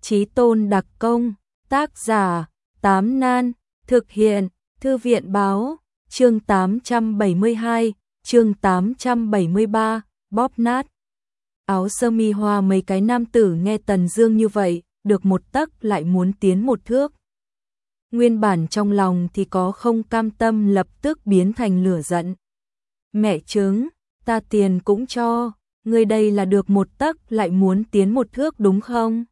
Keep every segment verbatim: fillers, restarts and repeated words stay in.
Chí tôn đặc công, tác giả, Tám Nan, thực hiện, Thư viện báo, chương tám trăm bảy mươi hai, chương tám trăm bảy mươi ba, bóp nát. Áo sơ mi hoa mấy cái nam tử nghe Tần Dương như vậy, được một tấc lại muốn tiến một thước. Nguyên bản trong lòng thì có không cam tâm lập tức biến thành lửa giận. Mẹ chứng, ta tiền cũng cho, ngươi đây là được một tấc lại muốn tiến một thước đúng không?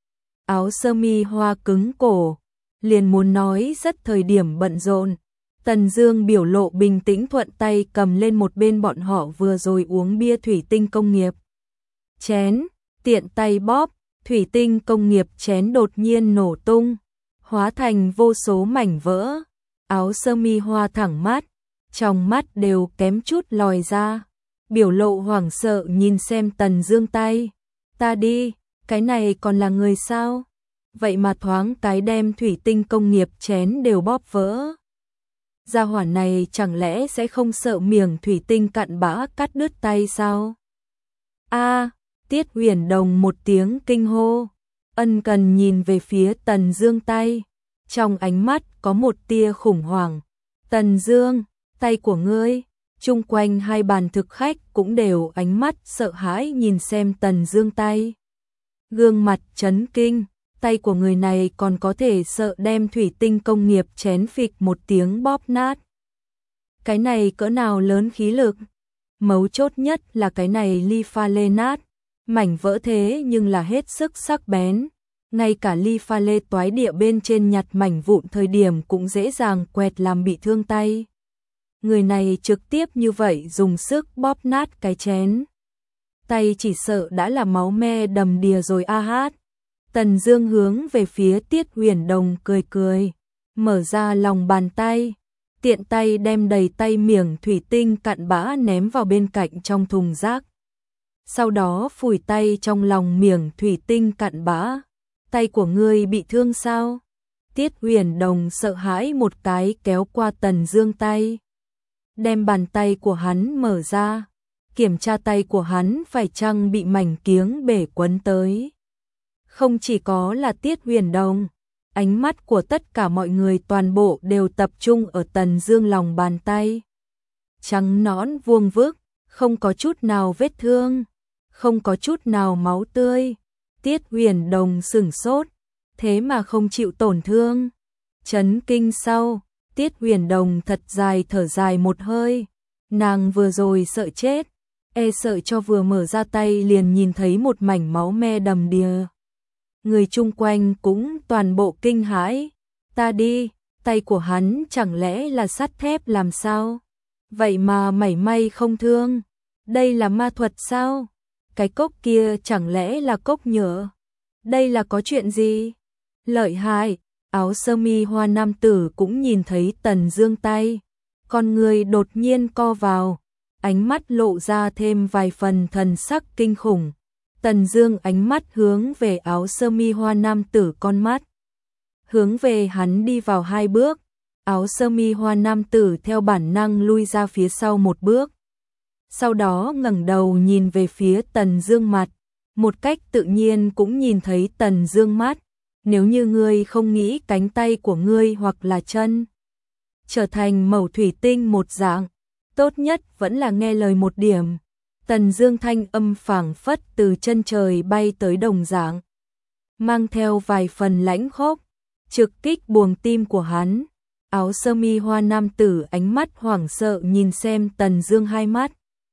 Áo sơ mi hoa cứng cổ, liền muốn nói rất thời điểm bận rộn. Tần Dương biểu lộ bình tĩnh thuận tay cầm lên một bên bọn họ vừa rồi uống bia thủy tinh công nghiệp. Chén, tiện tay bóp, thủy tinh công nghiệp chén đột nhiên nổ tung, hóa thành vô số mảnh vỡ. Áo sơ mi hoa thẳng mắt, trong mắt đều kém chút lòi ra, biểu lộ hoảng sợ nhìn xem Tần Dương tay. Ta đi, cái này còn là người sao? Vậy mà thoáng cái đem thủy tinh công nghiệp chén đều bóp vỡ. Gia hỏa này chẳng lẽ sẽ không sợ miếng thủy tinh cặn bã cắt đứt tay sao? A, Tiết Huyền Đồng một tiếng kinh hô, ân cần nhìn về phía Tần Dương tay, trong ánh mắt có một tia khủng hoảng. Tần Dương, tay của ngươi. Chung quanh hai bàn thực khách cũng đều ánh mắt sợ hãi nhìn xem Tần Dương tay. Gương mặt chấn kinh, tay của người này còn có thể sợ đem thủy tinh công nghiệp chén phịch một tiếng bóp nát. Cái này cỡ nào lớn khí lực, mấu chốt nhất là cái này ly pha lê nát, mảnh vỡ thế nhưng là hết sức sắc bén, ngay cả ly pha lê toái địa bên trên nhặt mảnh vụn thời điểm cũng dễ dàng quẹt làm bị thương tay. Người này trực tiếp như vậy dùng sức bóp nát cái chén, tay chỉ sợ đã là máu me đầm đìa rồi a hát. Tần Dương hướng về phía Tiết Huyền Đồng cười cười, mở ra lòng bàn tay, tiện tay đem đầy tay miếng thủy tinh cặn bã ném vào bên cạnh trong thùng rác. Sau đó phủi tay trong lòng miếng thủy tinh cặn bã. Tay của ngươi bị thương sao? Tiết Huyền Đồng sợ hãi một cái kéo qua Tần Dương tay, đem bàn tay của hắn mở ra, kiểm tra tay của hắn phải chăng bị mảnh kiếng bể quấn tới. Không chỉ có là Tiết Huyền Đồng, ánh mắt của tất cả mọi người toàn bộ đều tập trung ở Tần Dương lòng bàn tay. Trắng nõn vuông vức, không có chút nào vết thương, không có chút nào máu tươi. Tiết Huyền Đồng sửng sốt, thế mà không chịu tổn thương. Chấn kinh sau, Tiết Huyền Đồng thật dài thở dài một hơi, nàng vừa rồi sợ chết, e sợ cho vừa mở ra tay liền nhìn thấy một mảnh máu me đầm đìa. Người chung quanh cũng toàn bộ kinh hãi, ta đi, tay của hắn chẳng lẽ là sắt thép làm sao? Vậy mà mảy may không thương, đây là ma thuật sao? Cái cốc kia chẳng lẽ là cốc nhựa? Đây là có chuyện gì? Lợi hại. Áo sơ mi hoa nam tử cũng nhìn thấy Tần Dương tay, con người đột nhiên co vào, ánh mắt lộ ra thêm vài phần thần sắc kinh khủng. Tần Dương ánh mắt hướng về áo sơ mi hoa nam tử con mắt, hướng về hắn đi vào hai bước, áo sơ mi hoa nam tử theo bản năng lui ra phía sau một bước. Sau đó ngẩng đầu nhìn về phía Tần Dương mặt, một cách tự nhiên cũng nhìn thấy Tần Dương mắt. Nếu như ngươi không nghĩ cánh tay của ngươi hoặc là chân trở thành mẩu thủy tinh một dạng, tốt nhất vẫn là nghe lời một điểm. Tần Dương thanh âm phảng phất từ chân trời bay tới đồng dạng, mang theo vài phần lãnh khốc, trực kích buồng tim của hắn. Áo sơ mi hoa nam tử ánh mắt hoảng sợ nhìn xem Tần Dương hai mắt,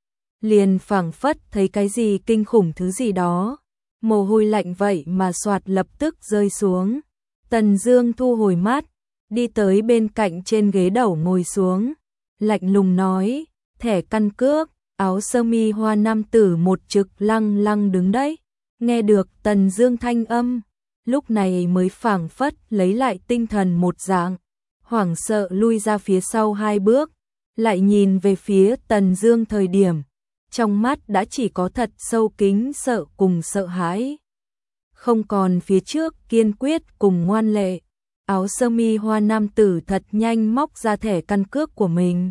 liền phảng phất thấy cái gì kinh khủng thứ gì đó. Mồ hôi lạnh vậy mà xoạt lập tức rơi xuống. Tần Dương thu hồi mắt, đi tới bên cạnh trên ghế đầu ngồi xuống, lạnh lùng nói, thẻ căn cước. Áo sơ mi hoa nam tử một trực lăng lăng đứng đấy, nghe được Tần Dương thanh âm, lúc này mới phảng phất lấy lại tinh thần một dạng, hoảng sợ lui ra phía sau hai bước, lại nhìn về phía Tần Dương thời điểm, trong mắt đã chỉ có thật sâu kính sợ cùng sợ hãi, không còn phía trước kiên quyết cùng ngoan lệ. Áo sơ mi hoa nam tử thật nhanh móc ra thẻ căn cước của mình,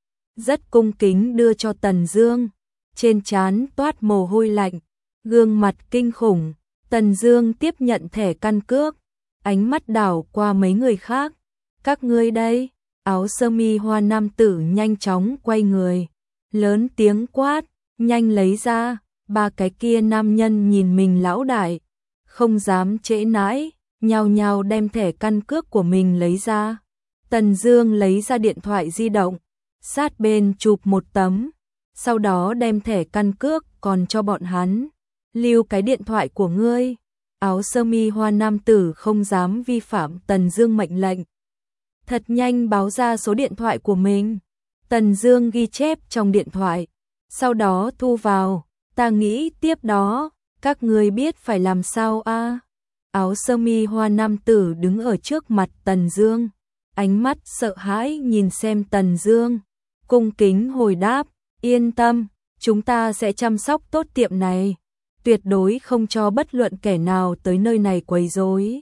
rất cung kính đưa cho Tần Dương, trên trán toát mồ hôi lạnh, gương mặt kinh khủng. Tần Dương tiếp nhận thẻ căn cước, ánh mắt đảo qua mấy người khác. Các ngươi đây? Áo sơ mi hoa nam tử nhanh chóng quay người, lớn tiếng quát, nhanh lấy ra. Ba cái kia nam nhân nhìn mình lão đại, không dám trễ nãi, nhao nhao đem thẻ căn cước của mình lấy ra. Tần Dương lấy ra điện thoại di động, sát bên chụp một tấm, sau đó đem thẻ căn cước còn cho bọn hắn. Lưu cái điện thoại của ngươi. Áo sơ mi hoa nam tử không dám vi phạm Tần Dương mệnh lệnh, thật nhanh báo ra số điện thoại của mình. Tần Dương ghi chép trong điện thoại, sau đó thu vào. Ta nghĩ tiếp đó, các ngươi biết phải làm sao a? À? Áo sơ mi hoa nam tử đứng ở trước mặt Tần Dương, ánh mắt sợ hãi nhìn xem Tần Dương, cung kính hồi đáp, yên tâm, chúng ta sẽ chăm sóc tốt tiệm này, tuyệt đối không cho bất luận kẻ nào tới nơi này quấy rối.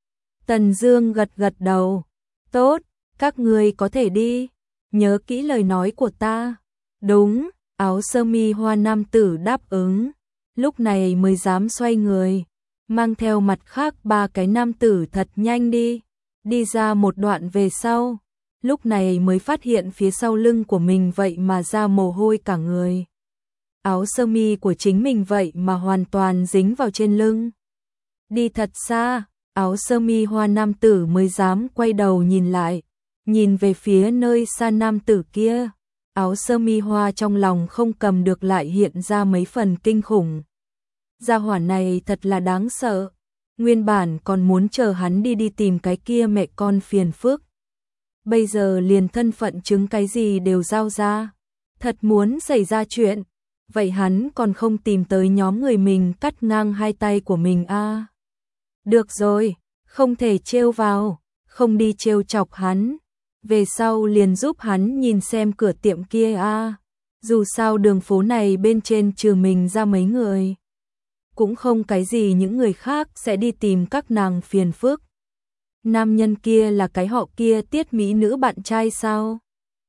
Tần Dương gật gật đầu, tốt, các ngươi có thể đi, nhớ kỹ lời nói của ta. Đúng. Áo sơ mi hoa nam tử đáp ứng, lúc này mới dám xoay người, mang theo mặt khác ba cái nam tử thật nhanh đi, đi ra một đoạn về sau, lúc này mới phát hiện phía sau lưng của mình vậy mà ra mồ hôi cả người. Áo sơ mi của chính mình vậy mà hoàn toàn dính vào trên lưng. Đi thật xa, áo sơ mi hoa nam tử mới dám quay đầu nhìn lại, nhìn về phía nơi xa nam tử kia. Áo sơ mi hoa trong lòng không cầm được lại hiện ra mấy phần kinh khủng. Gia hỏa này thật là đáng sợ. Nguyên bản còn muốn chờ hắn đi đi tìm cái kia mẹ con phiền phức. Bây giờ liền thân phận chứng cái gì đều giao ra. Thật muốn xảy ra chuyện. Vậy hắn còn không tìm tới nhóm người mình cắt ngang hai tay của mình a? À? Được rồi, không thể trêu vào, không đi trêu chọc hắn. Về sau liền giúp hắn nhìn xem cửa tiệm kia a. À. Dù sao đường phố này bên trên trừ mình ra mấy người, cũng không cái gì những người khác sẽ đi tìm các nàng phiền phức. Nam nhân kia là cái họ kia tiết mỹ nữ bạn trai sao?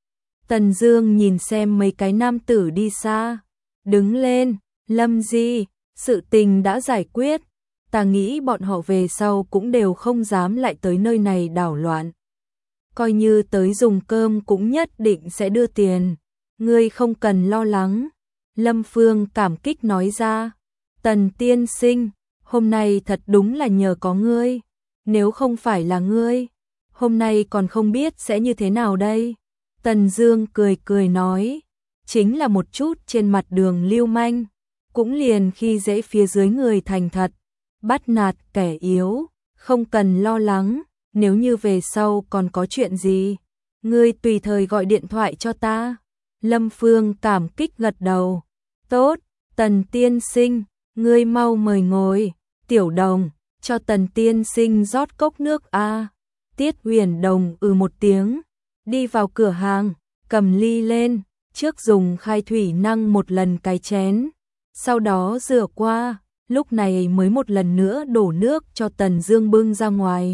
Tần Dương nhìn xem mấy cái nam tử đi xa, đứng lên, Lâm Di, sự tình đã giải quyết, ta nghĩ bọn họ về sau cũng đều không dám lại tới nơi này đảo loạn. Coi như tới dùng cơm cũng nhất định sẽ đưa tiền, ngươi không cần lo lắng. Lâm Phương cảm kích nói ra, Tần tiên sinh, hôm nay thật đúng là nhờ có ngươi, nếu không phải là ngươi, hôm nay còn không biết sẽ như thế nào đây. Tần Dương cười cười nói, chính là một chút trên mặt đường lưu manh, cũng liền khi dễ phía dưới người thành thật, bắt nạt kẻ yếu, không cần lo lắng. Nếu như về sau còn có chuyện gì, ngươi tùy thời gọi điện thoại cho ta. Lâm Phương cảm kích gật đầu. Tốt, Tần tiên sinh, ngươi mau mời ngồi. Tiểu Đồng, cho Tần tiên sinh rót cốc nước a. À. Tiết Huyền Đồng ừ một tiếng, đi vào cửa hàng, cầm ly lên, trước dùng khai thủy năng một lần cái chén, sau đó rửa qua, lúc này mới một lần nữa đổ nước cho Tần Dương bưng ra ngoài.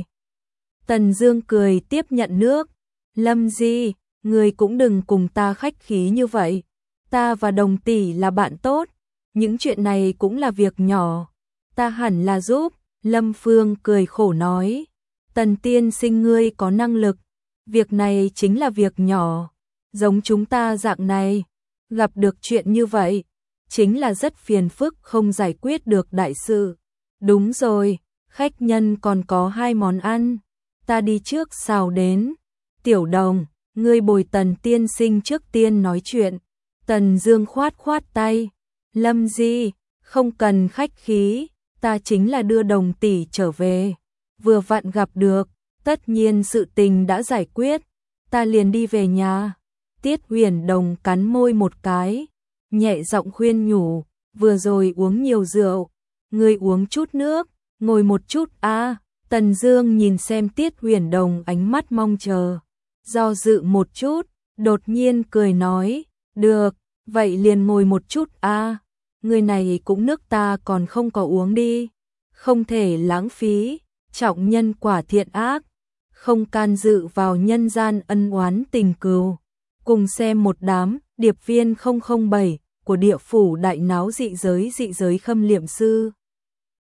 Tần Dương cười tiếp nhận nước. Lâm Di, ngươi cũng đừng cùng ta khách khí như vậy. Ta và Đồng tỷ là bạn tốt, những chuyện này cũng là việc nhỏ, ta hẳn là giúp. Lâm Phương cười khổ nói, Tần tiên sinh ngươi có năng lực, việc này chính là việc nhỏ, giống chúng ta dạng này, gặp được chuyện như vậy, chính là rất phiền phức không giải quyết được đại sự. Đúng rồi, khách nhân còn có hai món ăn, ta đi trước xào đến. Tiểu Đồng, ngươi bồi Tần tiên sinh trước tiên nói chuyện. Tần Dương khoát khoát tay, Lâm Di, không cần khách khí, ta chính là đưa Đồng tỷ trở về, vừa vặn gặp được, tất nhiên sự tình đã giải quyết, ta liền đi về nhà. Tiết Huyền Đồng cắn môi một cái, nhẹ giọng khuyên nhủ, vừa rồi uống nhiều rượu, ngươi uống chút nước, ngồi một chút a. À. Tần Dương nhìn xem Tiết Huyền Đồng ánh mắt mong chờ, do dự một chút, đột nhiên cười nói, được, vậy liền ngồi một chút a. À. Người này cũng nước ta còn không có uống đi, không thể lãng phí, trọng nhân quả thiện ác, không can dự vào nhân gian ân oán tình cừu. Cùng xem một đám điệp viên không không bảy của địa phủ đại náo dị giới dị giới khâm liệm sư.